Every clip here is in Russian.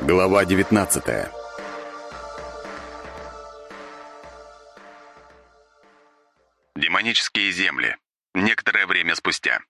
Глава 19. Демонические земли. Некоторое время спустя.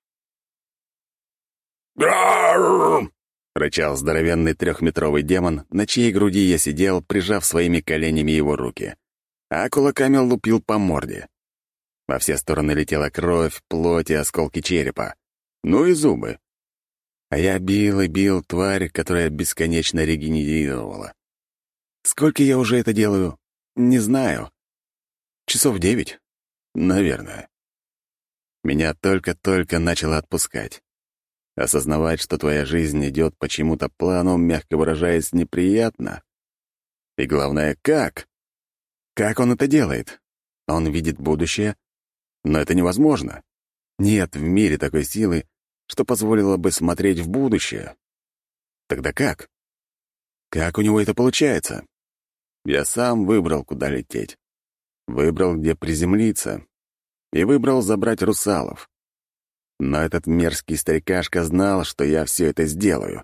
«Грррррр!» — рычал здоровенный трехметровый демон, на чьей груди я сидел, прижав своими коленями его руки, а кулаками лупил по морде. Во все стороны летела кровь, плоть и осколки черепа. Ну и зубы. А я бил и бил тварь, которая бесконечно регенерировала. Сколько я уже это делаю? Не знаю. Часов 9? Наверное. Меня только-только начало отпускать. Осознавать, что твоя жизнь идет по чему-то плану, мягко выражаясь, неприятно. И главное, как? Как он это делает? Он видит будущее? Но это невозможно. Нет в мире такой силы, что позволило бы смотреть в будущее. Тогда как? Как у него это получается? Я сам выбрал, куда лететь. Выбрал, где приземлиться. И выбрал забрать русалов. Но этот мерзкий старикашка знал, что я все это сделаю.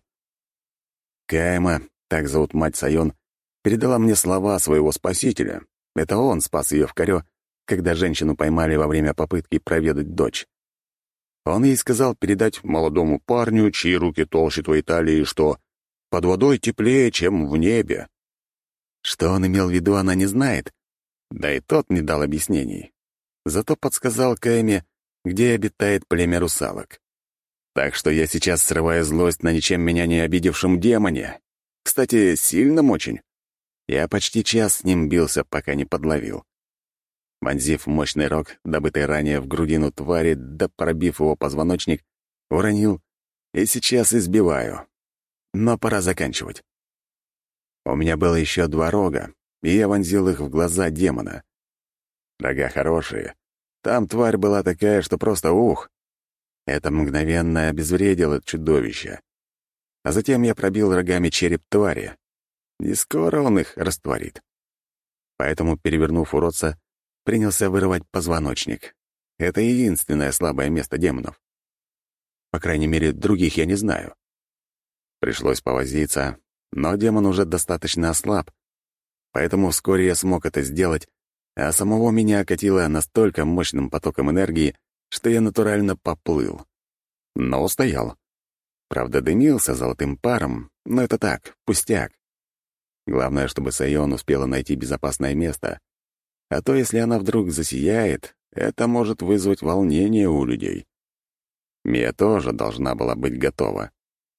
Кайма, так зовут мать Сайон, передала мне слова своего спасителя. Это он спас ее в Корё, когда женщину поймали во время попытки проведать дочь. Он ей сказал передать молодому парню, чьи руки толще твоей талии, что под водой теплее, чем в небе. Что он имел в виду, она не знает. Да и тот не дал объяснений. Зато подсказал Кайме, где обитает племя русалок. Так что я сейчас срываю злость на ничем меня не обидевшем демоне. Кстати, сильном очень. Я почти час с ним бился, пока не подловил. Вонзив мощный рог, добытый ранее в грудину твари, да пробив его позвоночник, уронил и сейчас избиваю. Но пора заканчивать. У меня было еще 2 рога, и я вонзил их в глаза демона. Рога хорошие. Там тварь была такая, что просто ух. Это мгновенно обезвредило чудовище. А затем я пробил рогами череп твари. И скоро он их растворит. Поэтому, перевернув уродца, принялся вырывать позвоночник. Это единственное слабое место демонов. По крайней мере, других я не знаю. Пришлось повозиться, но демон уже достаточно ослаб, поэтому вскоре я смог это сделать, а самого меня окатило настолько мощным потоком энергии, что я натурально поплыл. Но устоял. Правда, дымился золотым паром, но это так, пустяк. Главное, чтобы Сайон успела найти безопасное место. А то, если она вдруг засияет, это может вызвать волнение у людей. Мия тоже должна была быть готова.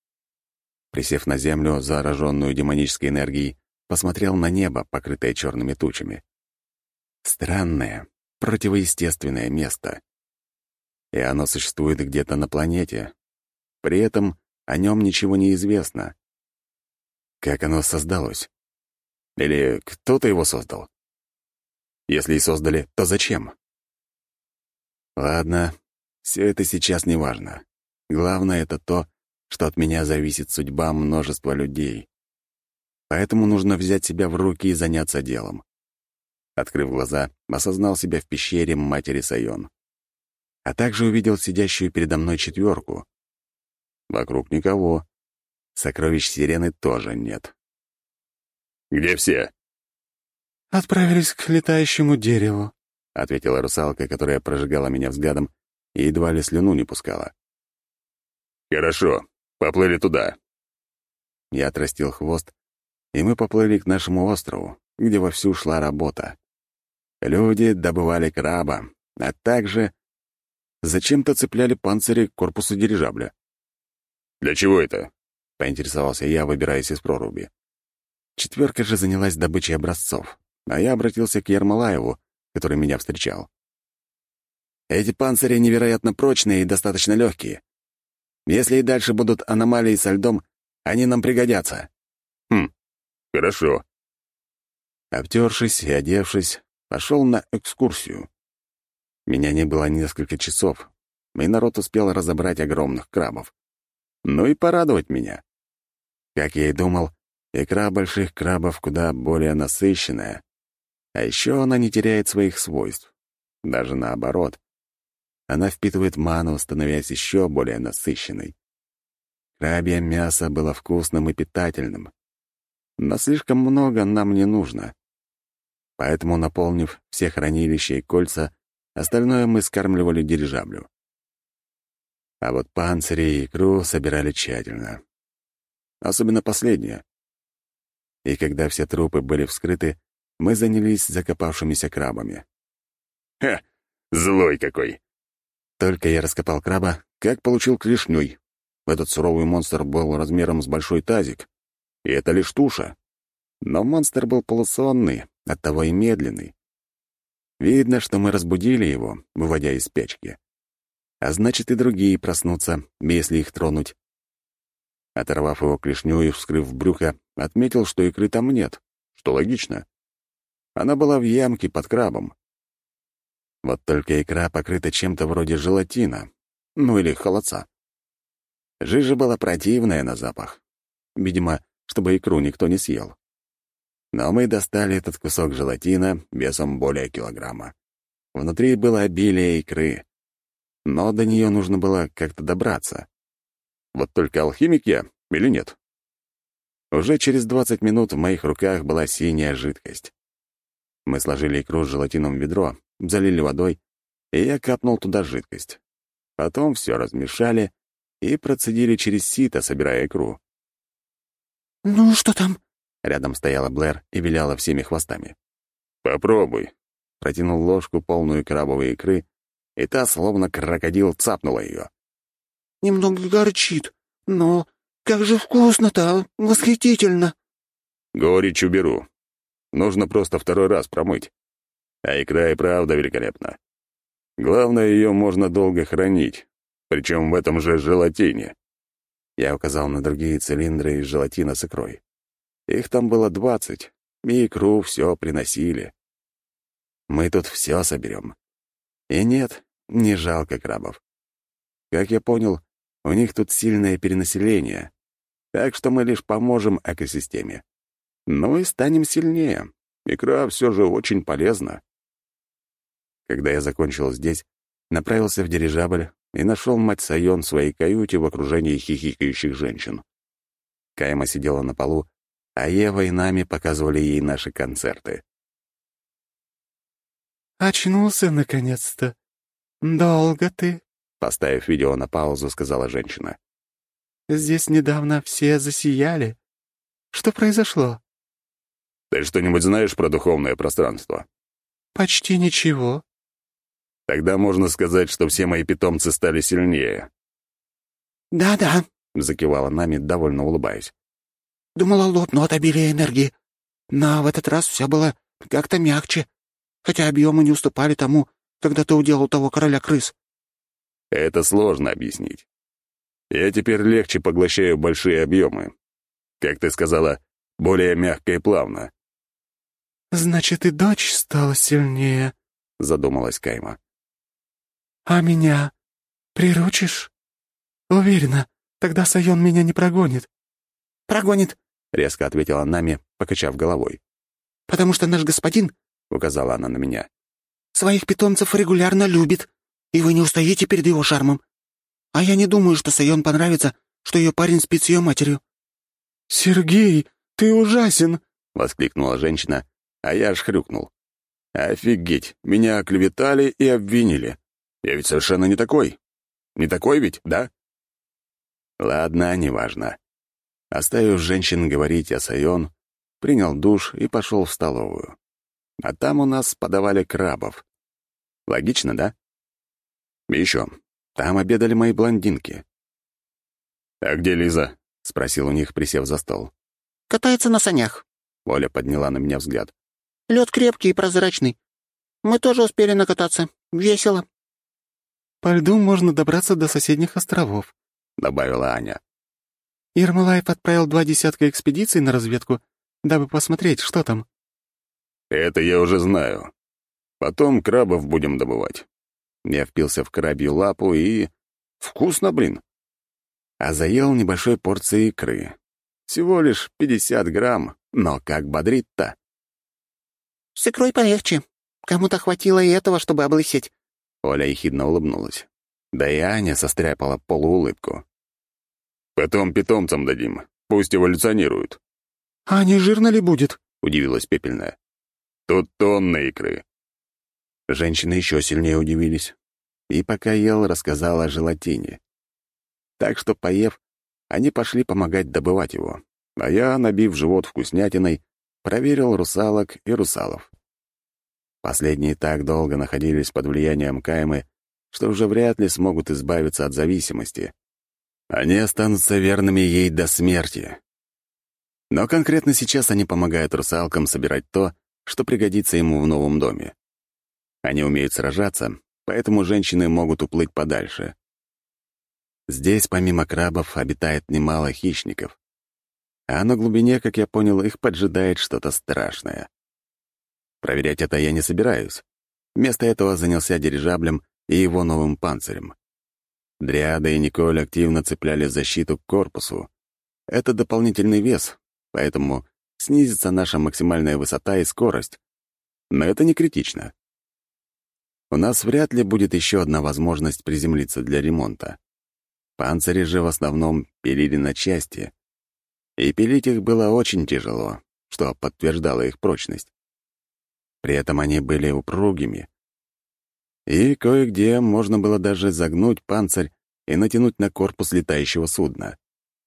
Присев на землю, зараженную демонической энергией, посмотрел на небо, покрытое черными тучами. Странное, противоестественное место. И оно существует где-то на планете. При этом о нем ничего не известно. Как оно создалось? Или кто-то его создал? Если и создали, то зачем? Ладно, все это сейчас не важно. Главное — это то, что от меня зависит судьба множества людей. Поэтому нужно взять себя в руки и заняться делом. Открыв глаза, осознал себя в пещере матери Сайон. А также увидел сидящую передо мной 4. Вокруг никого. Сокровищ сирены тоже нет. Где все? «Отправились к летающему дереву», — ответила русалка, которая прожигала меня взглядом и едва ли слюну не пускала. Хорошо, поплыли туда. Я отрастил хвост, и мы поплыли к нашему острову, где вовсю шла работа. Люди добывали краба, а также зачем-то цепляли панцири к корпусу дирижабля. Для чего это? — поинтересовался я, выбираясь из проруби. 4 же занялась добычей образцов, а я обратился к Ермолаеву, который меня встречал. «Эти панцири невероятно прочные и достаточно легкие. Если и дальше будут аномалии со льдом, они нам пригодятся». Хорошо. Обтершись и одевшись, пошел на экскурсию. Меня не было несколько часов, и народ успел разобрать огромных крабов. Ну и порадовать меня. Как я и думал, икра больших крабов куда более насыщенная. А еще она не теряет своих свойств. Даже наоборот. Она впитывает ману, становясь еще более насыщенной. Крабье мясо было вкусным и питательным. но слишком много нам не нужно. Поэтому, наполнив все хранилища и кольца, остальное мы скармливали дирижаблю. А вот панцири и икру собирали тщательно. Особенно последнее. И когда все трупы были вскрыты, мы занялись закопавшимися крабами. Ха! Злой какой! Только я раскопал краба, как получил клешнёй. Этот суровый монстр был размером с большой тазик, и это лишь туша. Но монстр был полусонный, оттого и медленный. Видно, что мы разбудили его, выводя из спячки. А значит, и другие проснутся, если их тронуть. Оторвав его клешню и вскрыв брюхо, отметил, что икры там нет, что логично. Она была в ямке под крабом. Вот только икра покрыта чем-то вроде желатина, ну или холодца. Жижа была противная на запах. Видимо, чтобы икру никто не съел. Но мы достали этот кусок желатина весом более килограмма. Внутри было обилие икры. Но до нее нужно было как-то добраться. Вот только алхимик я или нет? Уже через 20 минут в моих руках была синяя жидкость. Мы сложили икру с желатином в ведро, залили водой, и я капнул туда жидкость. Потом все размешали и процедили через сито, собирая икру. «Ну, что там?» Рядом стояла Блэр и виляла всеми хвостами. Попробуй. Протянул ложку, полную крабовой икры, и та, словно крокодил, цапнула ее. «Немного горчит, но как же вкусно-то, восхитительно!» Горечь уберу. Нужно просто второй раз промыть. А икра и правда великолепна. Главное, ее можно долго хранить, причем в этом же желатине. Я указал на другие цилиндры из желатина с икрой. Их там было 20, и икру все приносили. Мы тут все соберем. И нет, не жалко крабов. Как я понял, у них тут сильное перенаселение, так что мы лишь поможем экосистеме. Ну и станем сильнее. Икра все же очень полезна. Когда я закончил здесь, направился в дирижабль и нашел мать Сайон в своей каюте в окружении хихикающих женщин. Кайма сидела на полу, а Ева и Нами показывали ей наши концерты. «Очнулся, наконец-то. Долго ты?» Поставив видео на паузу, сказала женщина. «Здесь недавно все засияли. Что произошло?» Ты что-нибудь знаешь про духовное пространство? «Почти ничего». Тогда можно сказать, что все мои питомцы стали сильнее. «Да-да», — закивала Нами, довольно улыбаясь. думала, лопну от обилия энергии. Но в этот раз все было как-то мягче, хотя объемы не уступали тому, когда ты уделал того короля крыс. Это сложно объяснить. Я теперь легче поглощаю большие объемы. Как ты сказала, более мягко и плавно. «Значит, и дочь стала сильнее», — задумалась Кайма. «А меня приручишь? Уверена, тогда Сайон меня не прогонит». «Прогонит», — резко ответила Нами, покачав головой. «потому что наш господин, — указала она на меня, — своих питомцев регулярно любит, и вы не устоите перед его шармом. А я не думаю, что Сайон понравится, что ее парень спит с ее матерью». «Сергей, ты ужасен!» — воскликнула женщина, а я аж хрюкнул. «Офигеть, меня оклеветали и обвинили. Я ведь совершенно не такой. Не такой ведь, да?» Ладно, неважно. Оставив женщин говорить о Сайон, принял душ и пошел в столовую. А там у нас подавали крабов. Логично, да? И еще, там обедали мои блондинки. «А где Лиза?» — спросил у них, присев за стол. «Катается на санях. Оля подняла на меня взгляд. Лед крепкий и прозрачный. Мы тоже успели накататься. Весело». «По льду можно добраться до соседних островов», — добавила Аня. «Ермолаев отправил 2 десятка экспедиций на разведку, дабы посмотреть, что там». «Это я уже знаю. Потом крабов будем добывать». Я впился в крабью лапу и... Вкусно, блин. А заел небольшой порцией икры. Всего лишь 50 грамм, но как бодрит-то. «С икрой полегче. Кому-то хватило и этого, чтобы облысеть». Оля ехидно улыбнулась. Да и Аня состряпала полуулыбку. «Потом питомцам дадим. Пусть эволюционируют». «А не жирно ли будет?» — удивилась Пепельная. Тут тонны икры. Женщины еще сильнее удивились. И пока ел, рассказала о желатине. Так что, поев, они пошли помогать добывать его, а я, набив живот вкуснятиной, проверил русалок и русалов. Последние так долго находились под влиянием Каймы, что уже вряд ли смогут избавиться от зависимости. Они останутся верными ей до смерти. Но конкретно сейчас они помогают русалкам собирать то, что пригодится ему в новом доме. Они умеют сражаться, поэтому женщины могут уплыть подальше. Здесь, помимо крабов, обитает немало хищников. А на глубине, как я понял, их поджидает что-то страшное. Проверять это я не собираюсь. Вместо этого занялся дирижаблем и его новым панцирем. Дриада и Николь активно цепляли защиту к корпусу. Это дополнительный вес, поэтому снизится наша максимальная высота и скорость. Но это не критично. У нас вряд ли будет еще одна возможность приземлиться для ремонта. Панцири же в основном пилили на части. И пилить их было очень тяжело, что подтверждало их прочность. При этом они были упругими. И кое-где можно было даже загнуть панцирь и натянуть на корпус летающего судна.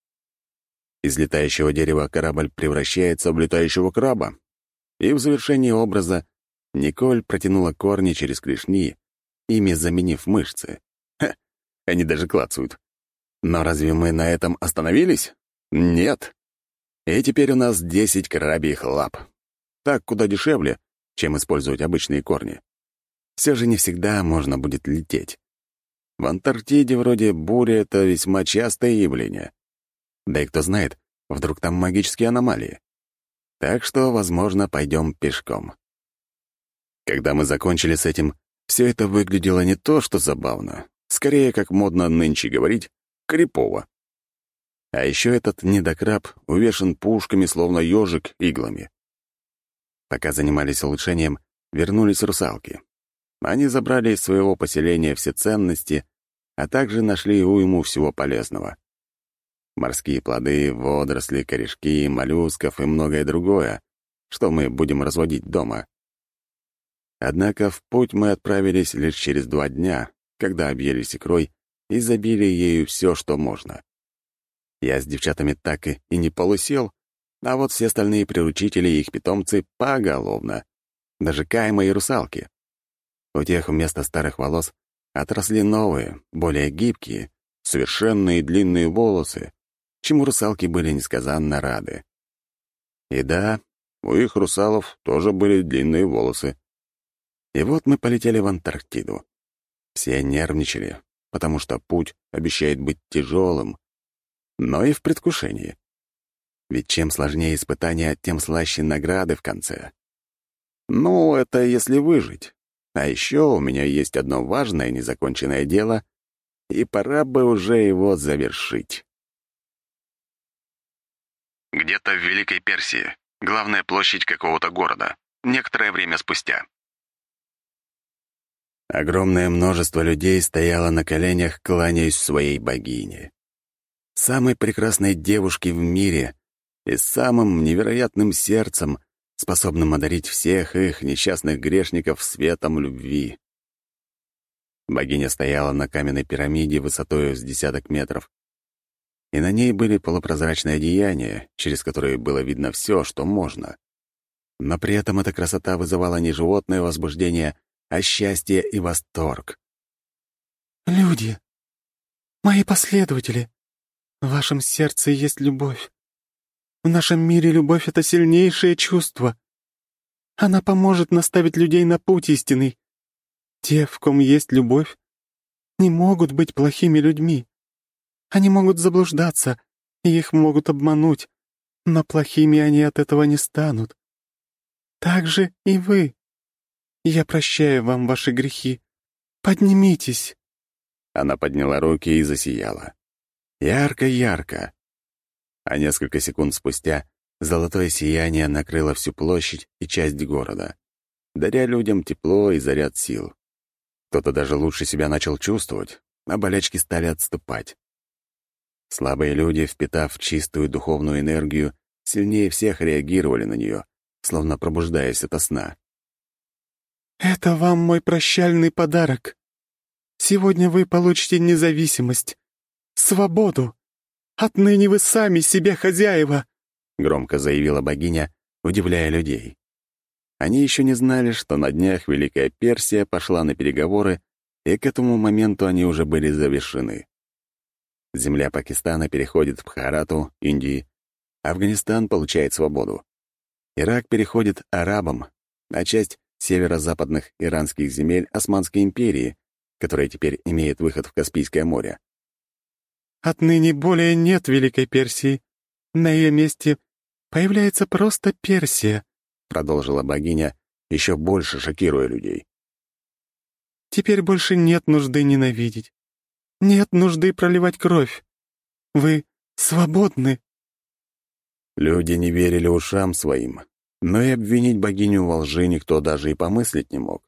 Из летающего дерева корабль превращается в летающего краба. И в завершении образа Николь протянула корни через клешни, ими заменив мышцы. Ха, они даже клацают. Но разве мы на этом остановились? Нет. И теперь у нас 10 крабьих лап. Так куда дешевле, чем использовать обычные корни. Все же не всегда можно будет лететь. В Антарктиде вроде бури — это весьма частое явление. Да и кто знает, вдруг там магические аномалии. Так что, возможно, пойдем пешком. Когда мы закончили с этим, все это выглядело не то, что забавно, скорее, как модно нынче говорить, крипово. А еще этот недокраб увешан пушками, словно ежик, иглами. Пока занимались улучшением, вернулись русалки. Они забрали из своего поселения все ценности, а также нашли уйму всего полезного. Морские плоды, водоросли, корешки, моллюсков и многое другое, что мы будем разводить дома. Однако в путь мы отправились лишь через 2 дня, когда объелись икрой и забили ею все, что можно. Я с девчатами так и не полусел, а вот все остальные приручители и их питомцы поголовно. Даже Кайма и русалки. У тех вместо старых волос отросли новые, более гибкие, совершенные длинные волосы, чему русалки были несказанно рады. И да, у их русалов тоже были длинные волосы. И вот мы полетели в Антарктиду. Все нервничали, потому что путь обещает быть тяжелым, но и в предвкушении. Ведь чем сложнее испытания, тем слаще награды в конце. Ну, это если выжить. А еще у меня есть одно важное незаконченное дело, и пора бы уже его завершить. Где-то в Великой Персии. Главная площадь какого-то города. Некоторое время спустя. Огромное множество людей стояло на коленях, кланяясь своей богине. Самой прекрасной девушке в мире и самым невероятным сердцем, способным одарить всех их несчастных грешников светом любви. Богиня стояла на каменной пирамиде высотой с 10 метров, и на ней были полупрозрачные одеяния, через которые было видно все, что можно. Но при этом эта красота вызывала не животное возбуждение, а счастье и восторг. «Люди, мои последователи, в вашем сердце есть любовь. В нашем мире любовь — это сильнейшее чувство. Она поможет наставить людей на путь истинный. Те, в ком есть любовь, не могут быть плохими людьми. Они могут заблуждаться, и их могут обмануть, но плохими они от этого не станут. Так же и вы. Я прощаю вам ваши грехи. Поднимитесь». Она подняла руки и засияла. Ярко-ярко. А несколько секунд спустя золотое сияние накрыло всю площадь и часть города, даря людям тепло и заряд сил. Кто-то даже лучше себя начал чувствовать, а болячки стали отступать. Слабые люди, впитав чистую духовную энергию, сильнее всех реагировали на нее, словно пробуждаясь ото сна. «Это вам мой прощальный подарок. Сегодня вы получите независимость, свободу. Отныне вы сами себе хозяева», — громко заявила богиня, удивляя людей. Они еще не знали, что на днях Великая Персия пошла на переговоры, и к этому моменту они уже были завершены. Земля Пакистана переходит в Бхарату, Индии, Афганистан получает свободу. Ирак переходит арабам, а часть северо-западных иранских земель — Османской империи, которая теперь имеет выход в Каспийское море. «Отныне более нет Великой Персии. На ее месте появляется просто Персия», — продолжила богиня, еще больше шокируя людей. «Теперь больше нет нужды ненавидеть. Нет нужды проливать кровь. Вы свободны». Люди не верили ушам своим, но и обвинить богиню во лжи никто даже и помыслить не мог.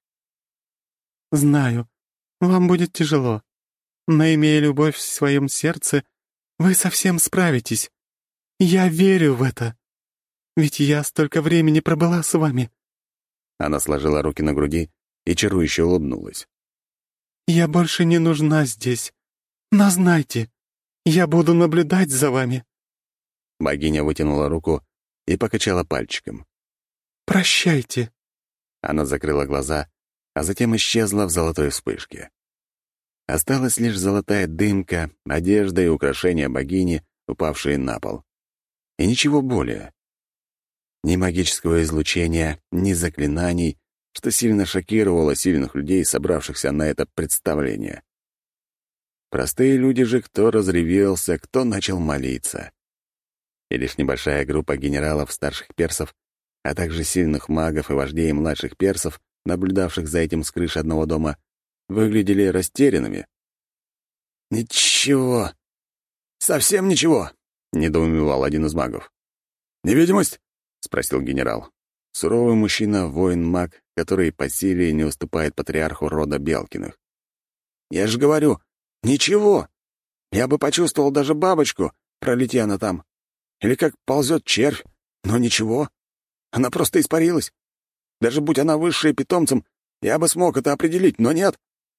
«Знаю, вам будет тяжело, но, имея любовь в своем сердце, вы совсем справитесь. Я верю в это. Ведь я столько времени пробыла с вами». Она сложила руки на груди и чарующе улыбнулась. «Я больше не нужна здесь. Но знайте, я буду наблюдать за вами». Богиня вытянула руку и покачала пальчиком. «Прощайте». Она закрыла глаза, а затем исчезла в золотой вспышке. Осталась лишь золотая дымка, одежда и украшения богини, упавшие на пол. И ничего более. Ни магического излучения, ни заклинаний, что сильно шокировало сильных людей, собравшихся на это представление. Простые люди же кто разревелся, кто начал молиться. И лишь небольшая группа генералов старших персов, а также сильных магов и вождей младших персов, наблюдавших за этим с крыши одного дома, выглядели растерянными. «Ничего. Совсем ничего», — недоумевал один из магов. «Невидимость?» — спросил генерал. Суровый мужчина, воин-маг, который по силе не уступает патриарху рода Белкиных. «Я же говорю, ничего. Я бы почувствовал даже бабочку, пролети она там. Или как ползет червь, но ничего. Она просто испарилась. Даже будь она высшей питомцем, я бы смог это определить, но нет».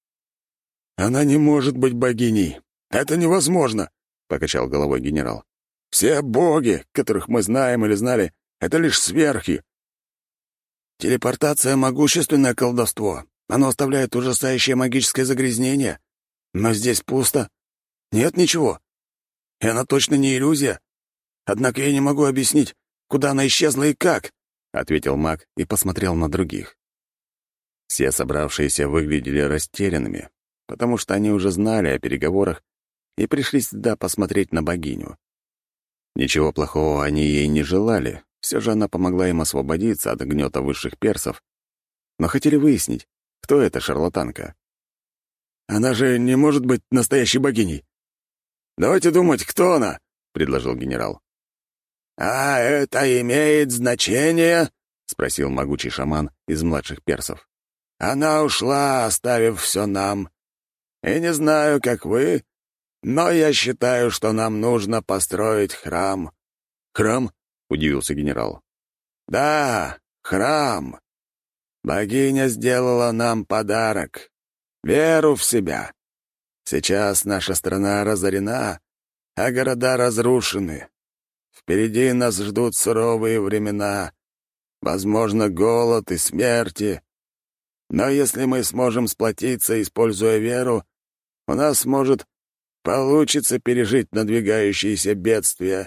«Она не может быть богиней. Это невозможно», — покачал головой генерал. «Все боги, которых мы знаем или знали, — это лишь сверхи. Телепортация — могущественное колдовство. Оно оставляет ужасающее магическое загрязнение. Но здесь пусто. Нет ничего. И она точно не иллюзия. Однако я не могу объяснить, куда она исчезла и как», — ответил маг и посмотрел на других. Все собравшиеся выглядели растерянными, потому что они уже знали о переговорах и пришли сюда посмотреть на богиню. Ничего плохого они ей не желали, все же она помогла им освободиться от гнета высших персов, но хотели выяснить, кто эта шарлатанка. «Она же не может быть настоящей богиней. Давайте думать, кто она», — предложил генерал. «А это имеет значение?» — спросил могучий шаман из младших персов. «Она ушла, оставив все нам. И не знаю, как вы, но я считаю, что нам нужно построить храм». «Храм?» — удивился генерал. «Да, храм. Богиня сделала нам подарок. Веру в себя. Сейчас наша страна разорена, а города разрушены. Впереди нас ждут суровые времена, возможно, голод и смерти. Но если мы сможем сплотиться, используя веру, у нас, может, получится пережить надвигающиеся бедствия».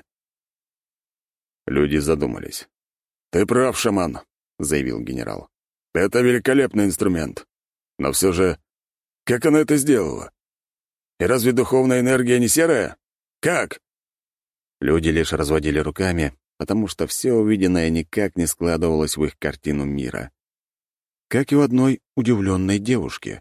Люди задумались. «Ты прав, шаман», — заявил генерал. «Это великолепный инструмент. Но все же, как она это сделала? И разве духовная энергия не серая? Как?» Люди лишь разводили руками, потому что все увиденное никак не складывалось в их картину мира. Как и у одной удивленной девушки.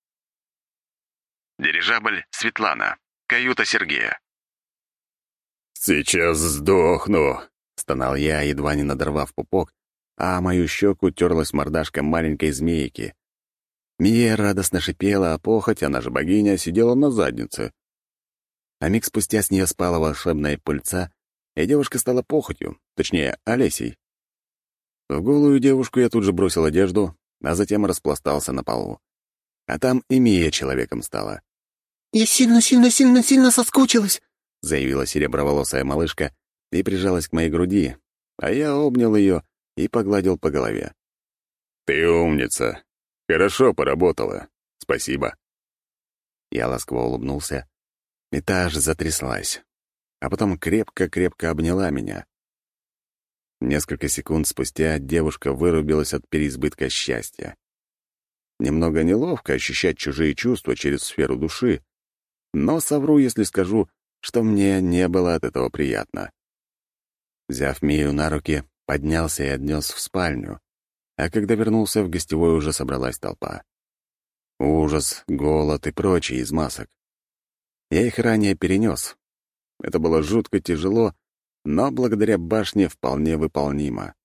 Дирижабль «Светлана». Каюта Сергея. «Сейчас сдохну», — стонал я, едва не надорвав пупок, а мою щеку терлась мордашка маленькой змейки. Мия радостно шипела, а похоть, она же богиня, сидела на заднице. А миг спустя с нее спала волшебная пыльца, и девушка стала похотью, точнее, Олесей. В голую девушку я тут же бросил одежду, а затем распластался на полу. А там и Мия человеком стала. «Я сильно соскучилась», — заявила сереброволосая малышка и прижалась к моей груди, а я обнял ее и погладил по голове. «Ты умница. Хорошо поработала. Спасибо». Я ласково улыбнулся, и та аж затряслась, а потом крепко-крепко обняла меня. Несколько секунд спустя девушка вырубилась от переизбытка счастья. Немного неловко ощущать чужие чувства через сферу души, но совру, если скажу, что мне не было от этого приятно. Взяв Мию на руки, поднялся и отнес в спальню, а когда вернулся в гостевой, уже собралась толпа. Ужас, голод и прочие из масок. Я их ранее перенес. Это было жутко тяжело, но благодаря башне вполне выполнимо.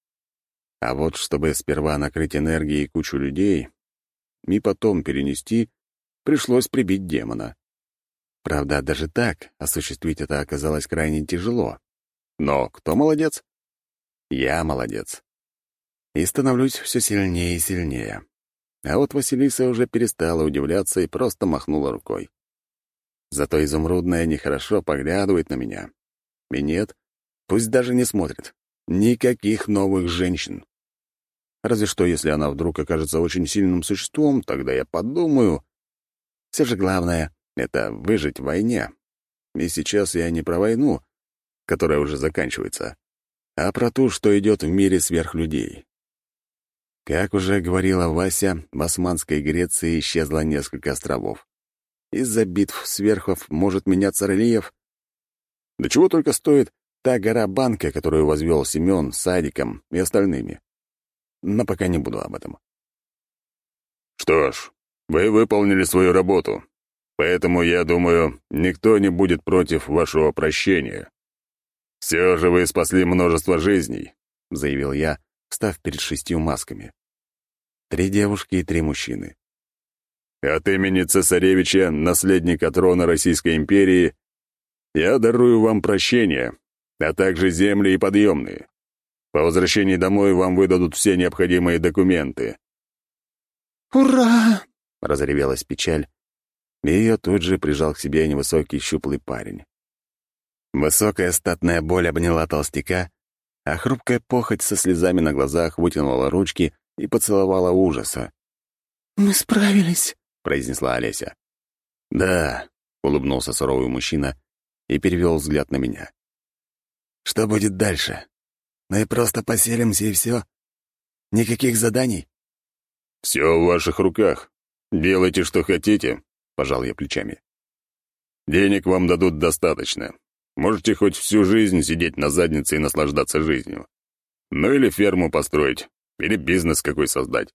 А вот чтобы сперва накрыть энергией кучу людей и потом перенести, пришлось прибить демона. Правда, даже так осуществить это оказалось крайне тяжело. Но кто молодец? Я молодец. И становлюсь все сильнее и сильнее. А вот Василиса уже перестала удивляться и просто махнула рукой. Зато изумрудная нехорошо поглядывает на меня. И нет, пусть даже не смотрит. Никаких новых женщин. Разве что, если она вдруг окажется очень сильным существом, тогда я подумаю. Все же главное — это выжить в войне. И сейчас я не про войну, которая уже заканчивается, а про ту, что идет в мире сверхлюдей. Как уже говорила Вася, в Османской Греции исчезло несколько островов. Из-за битв сверхов может меняться рельеф. Да чего только стоит та гора Банка, которую возвел Семен с Адиком и остальными. Но пока не буду об этом. «Что ж, вы выполнили свою работу, поэтому, я думаю, никто не будет против вашего прощения. Все же вы спасли множество жизней», — заявил я, встав перед 6 масками. 3 девушки и 3 мужчины. «От имени цесаревича, наследника трона Российской империи, я дарую вам прощение, а также земли и подъемные. По возвращении домой вам выдадут все необходимые документы». «Ура!» — разревелась печаль, и ее тут же прижал к себе невысокий щуплый парень. Высокая статная боль обняла толстяка, а хрупкая похоть со слезами на глазах вытянула ручки и поцеловала ужаса. «Мы справились», — произнесла Олеся. «Да», — улыбнулся суровый мужчина и перевел взгляд на меня. «Что будет дальше? Мы просто поселимся и все? Никаких заданий?» «Все в ваших руках. Делайте, что хотите», — пожал я плечами. «Денег вам дадут достаточно. Можете хоть всю жизнь сидеть на заднице и наслаждаться жизнью. Ну или ферму построить, или бизнес какой создать».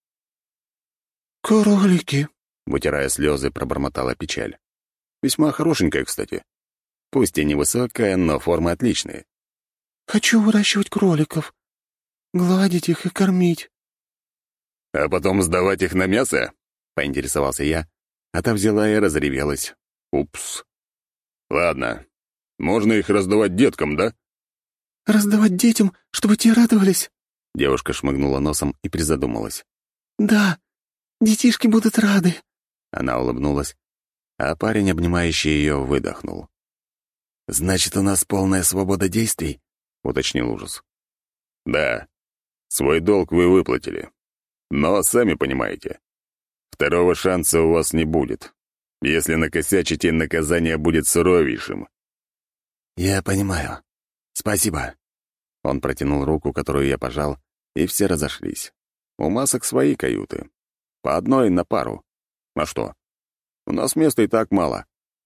«Кролики», — вытирая слезы, пробормотала печаль. Весьма хорошенькая, кстати. Пусть и невысокая, но формы отличные. «Хочу выращивать кроликов, гладить их и кормить». «А потом сдавать их на мясо?» — поинтересовался я, а та взяла и разревелась. «Упс. Ладно, можно их раздавать деткам, да?» «Раздавать детям, чтобы те радовались?» Девушка шмыгнула носом и призадумалась. «Да, детишки будут рады». Она улыбнулась, а парень, обнимающий ее, выдохнул. «Значит, у нас полная свобода действий?» — уточнил ужас. «Да, свой долг вы выплатили. Но сами понимаете, второго шанса у вас не будет. Если накосячите, наказание будет суровейшим». «Я понимаю. Спасибо». Он протянул руку, которую я пожал, и все разошлись. У масок свои каюты. По одной на пару. А что? У нас места и так мало.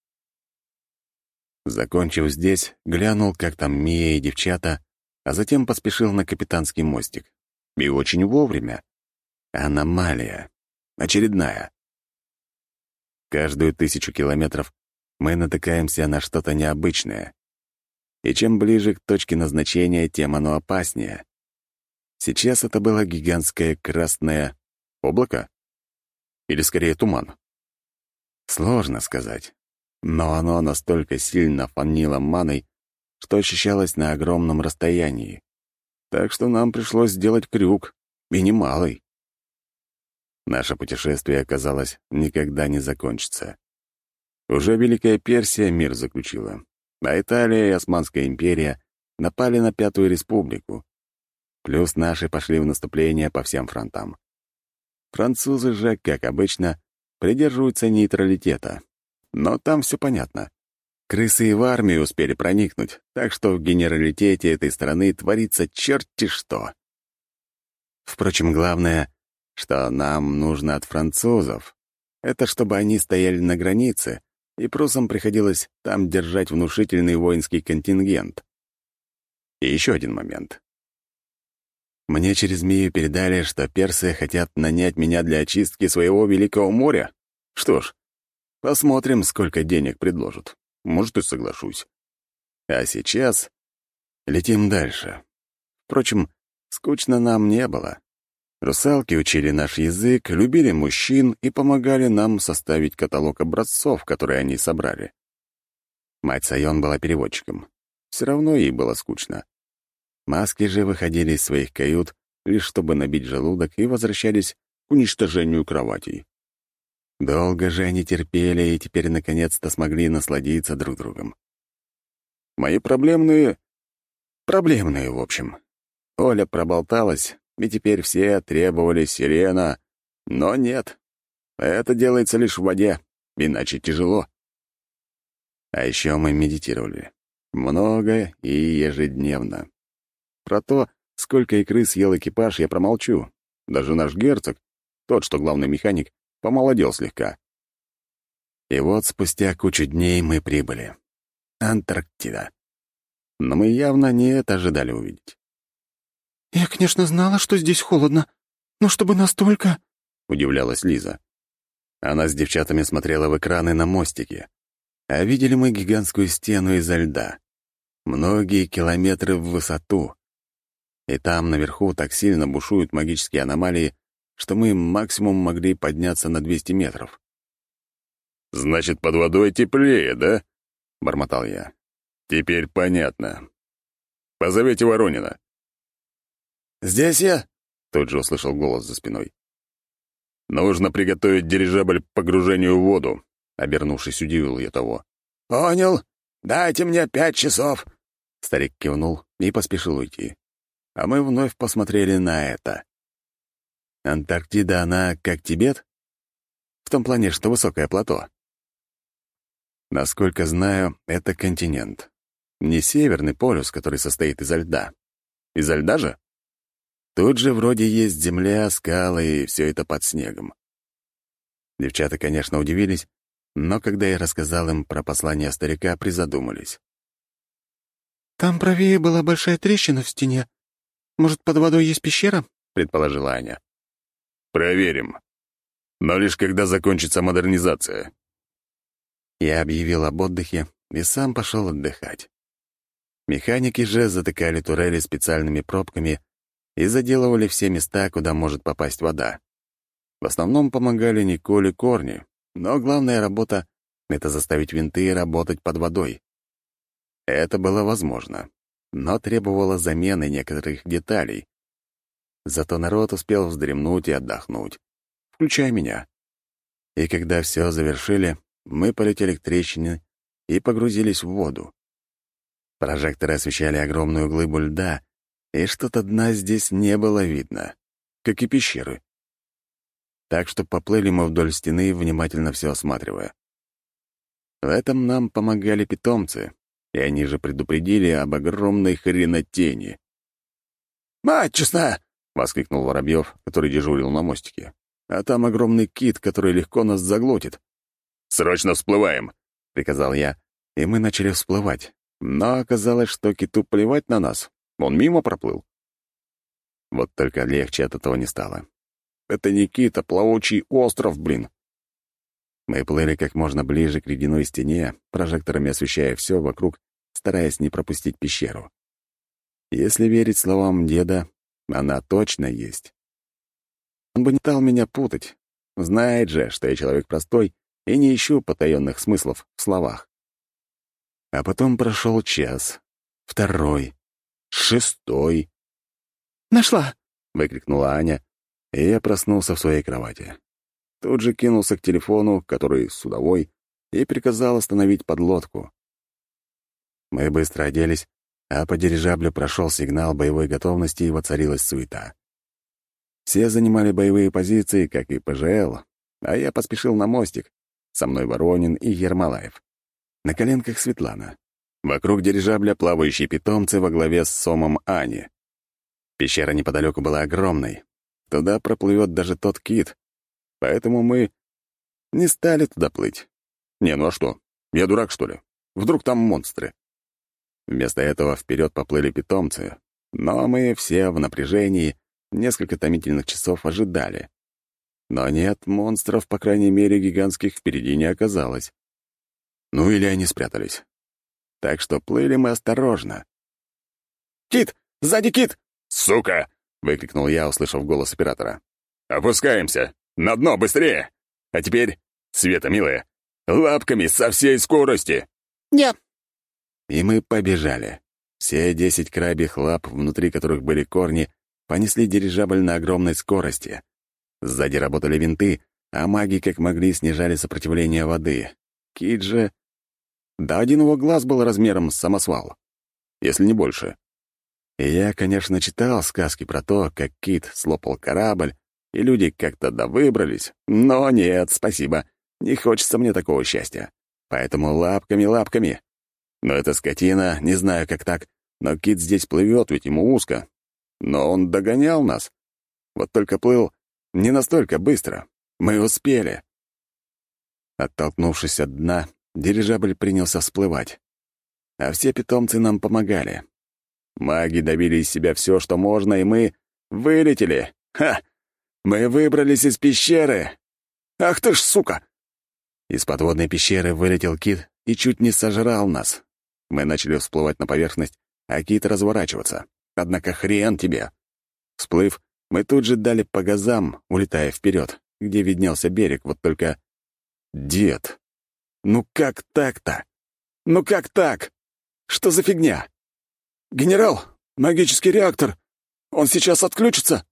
Закончив здесь, глянул, как там Мия и девчата, а затем поспешил на капитанский мостик. И очень вовремя. Аномалия. Очередная. Каждую 1000 километров мы натыкаемся на что-то необычное. И чем ближе к точке назначения, тем оно опаснее. Сейчас это было гигантское красное облако? Или скорее туман? Сложно сказать. Но оно настолько сильно фанило маной, что ощущалось на огромном расстоянии. Так что нам пришлось сделать крюк, и немалый. Наше путешествие, казалось, никогда не закончится. Уже Великая Персия мир заключила, а Италия и Османская империя напали на Пятую Республику. Плюс наши пошли в наступление по всем фронтам. Французы же, как обычно, придерживаются нейтралитета. Но там все понятно. Крысы и в армию успели проникнуть, так что в генералитете этой страны творится черти что. Впрочем, главное, что нам нужно от французов, это чтобы они стояли на границе, и прусам приходилось там держать внушительный воинский контингент. И еще один момент. Мне через змею передали, что персы хотят нанять меня для очистки своего Великого моря. Что ж, посмотрим, сколько денег предложат. Может, и соглашусь. А сейчас летим дальше. Впрочем, скучно нам не было. Русалки учили наш язык, любили мужчин и помогали нам составить каталог образцов, которые они собрали. Мать Сайон была переводчиком. Все равно ей было скучно. Маски же выходили из своих кают, лишь чтобы набить желудок, и возвращались к уничтожению кроватей. Долго же они терпели и теперь наконец-то смогли насладиться друг другом. Мои проблемные, в общем. Оля проболталась, и теперь все требовали сирена, но нет. Это делается лишь в воде, иначе тяжело. А еще мы медитировали. Много и ежедневно. Про то, сколько икры съел экипаж, я промолчу. Даже наш герцог, тот, что главный механик, помолодел слегка. И вот спустя кучу дней мы прибыли. Антарктида. Но мы явно не это ожидали увидеть. «Я, конечно, знала, что здесь холодно, но чтобы настолько...» — удивлялась Лиза. Она с девчатами смотрела в экраны на мостике. А видели мы гигантскую стену изо льда. Многие километры в высоту. И там наверху так сильно бушуют магические аномалии, что мы максимум могли подняться на 200 метров. «Значит, под водой теплее, да?» — бормотал я. «Теперь понятно. Позовите Воронина». «Здесь я?» — тут же услышал голос за спиной. «Нужно приготовить дирижабль к погружению в воду», — обернувшись, удивил я того. «Понял. Дайте мне 5 часов». Старик кивнул и поспешил уйти. А мы вновь посмотрели на это. Антарктида, она как Тибет? В том плане, что высокое плато. Насколько знаю, это континент. Не Северный полюс, который состоит изо льда. Изо льда же? Тут же вроде есть земля, скалы и все это под снегом. Девчата, конечно, удивились, но когда я рассказал им про послание старика, призадумались. «Там правее была большая трещина в стене. Может, под водой есть пещера?» — предположила Аня. «Проверим. Но лишь когда закончится модернизация». Я объявил об отдыхе и сам пошел отдыхать. Механики же затыкали турели специальными пробками и заделывали все места, куда может попасть вода. В основном помогали Николь и Корни, но главная работа — это заставить винты работать под водой. Это было возможно, но требовало замены некоторых деталей. Зато народ успел вздремнуть и отдохнуть, включая меня. И когда все завершили, мы полетели к трещине и погрузились в воду. Прожекторы освещали огромную глыбу льда, и что-то дна здесь не было видно, как и пещеры. Так что поплыли мы вдоль стены, внимательно все осматривая. В этом нам помогали питомцы, и они же предупредили об огромной хренотени. «Мать честная!» — воскликнул Воробьев, который дежурил на мостике. «А там огромный кит, который легко нас заглотит». «Срочно всплываем!» — приказал я, и мы начали всплывать. Но оказалось, что киту плевать на нас. Он мимо проплыл. Вот только легче от этого не стало. Это не кит, а плавучий остров, блин. Мы плыли как можно ближе к ледяной стене, прожекторами освещая все вокруг, стараясь не пропустить пещеру. Если верить словам деда, она точно есть. Он бы не стал меня путать. Знает же, что я человек простой и не ищу потаенных смыслов в словах. А потом прошел час, второй, шестой. «Нашла!» — выкрикнула Аня, и я проснулся в своей кровати. Тут же кинулся к телефону, который судовой, и приказал остановить подлодку. Мы быстро оделись, а по дирижаблю прошел сигнал боевой готовности, и воцарилась суета. Все занимали боевые позиции, как и ПЖЛ, а я поспешил на мостик. Со мной Воронин и Ермолаев. На коленках Светлана. Вокруг дирижабля плавающие питомцы во главе с Сомом Ани. Пещера неподалеку была огромной. Туда проплывет даже тот кит. Поэтому мы не стали туда плыть. Не, ну а что? Я дурак, что ли? Вдруг там монстры? Вместо этого вперед поплыли питомцы. Но мы все в напряжении несколько томительных часов ожидали. Но нет, монстров, по крайней мере, гигантских впереди не оказалось. Ну или они спрятались. Так что плыли мы осторожно. «Кит! Сзади кит!» «Сука!» — выкрикнул я, услышав голос оператора. «Опускаемся! На дно, быстрее! А теперь, Света, милая, лапками со всей скорости!» «Нет!» И мы побежали. Все 10 крабьих лап, внутри которых были корни, понесли дирижабль на огромной скорости. Сзади работали винты, а маги как могли снижали сопротивление воды. Кит же... Да один его глаз был размером с самосвал, если не больше. И я, конечно, читал сказки про то, как кит слопал корабль, и люди как-то выбрались, но нет, спасибо, не хочется мне такого счастья. Поэтому лапками. Но эта скотина, не знаю, как так, но кит здесь плывет, ведь ему узко. Но он догонял нас. Вот только плыл не настолько быстро. Мы успели. Оттолкнувшись от дна, дирижабль принялся всплывать. А все питомцы нам помогали. Маги давили из себя все, что можно, и мы вылетели. Ха! Мы выбрались из пещеры. Ах ты ж, сука! Из подводной пещеры вылетел кит и чуть не сожрал нас. Мы начали всплывать на поверхность, а кит разворачиваться. Однако хрен тебе. Всплыв, мы тут же дали по газам, улетая вперед, где виднелся берег, вот только... Дед! Ну как так-то? Ну как так? Что за фигня? «Генерал, магический реактор! Он сейчас отключится!»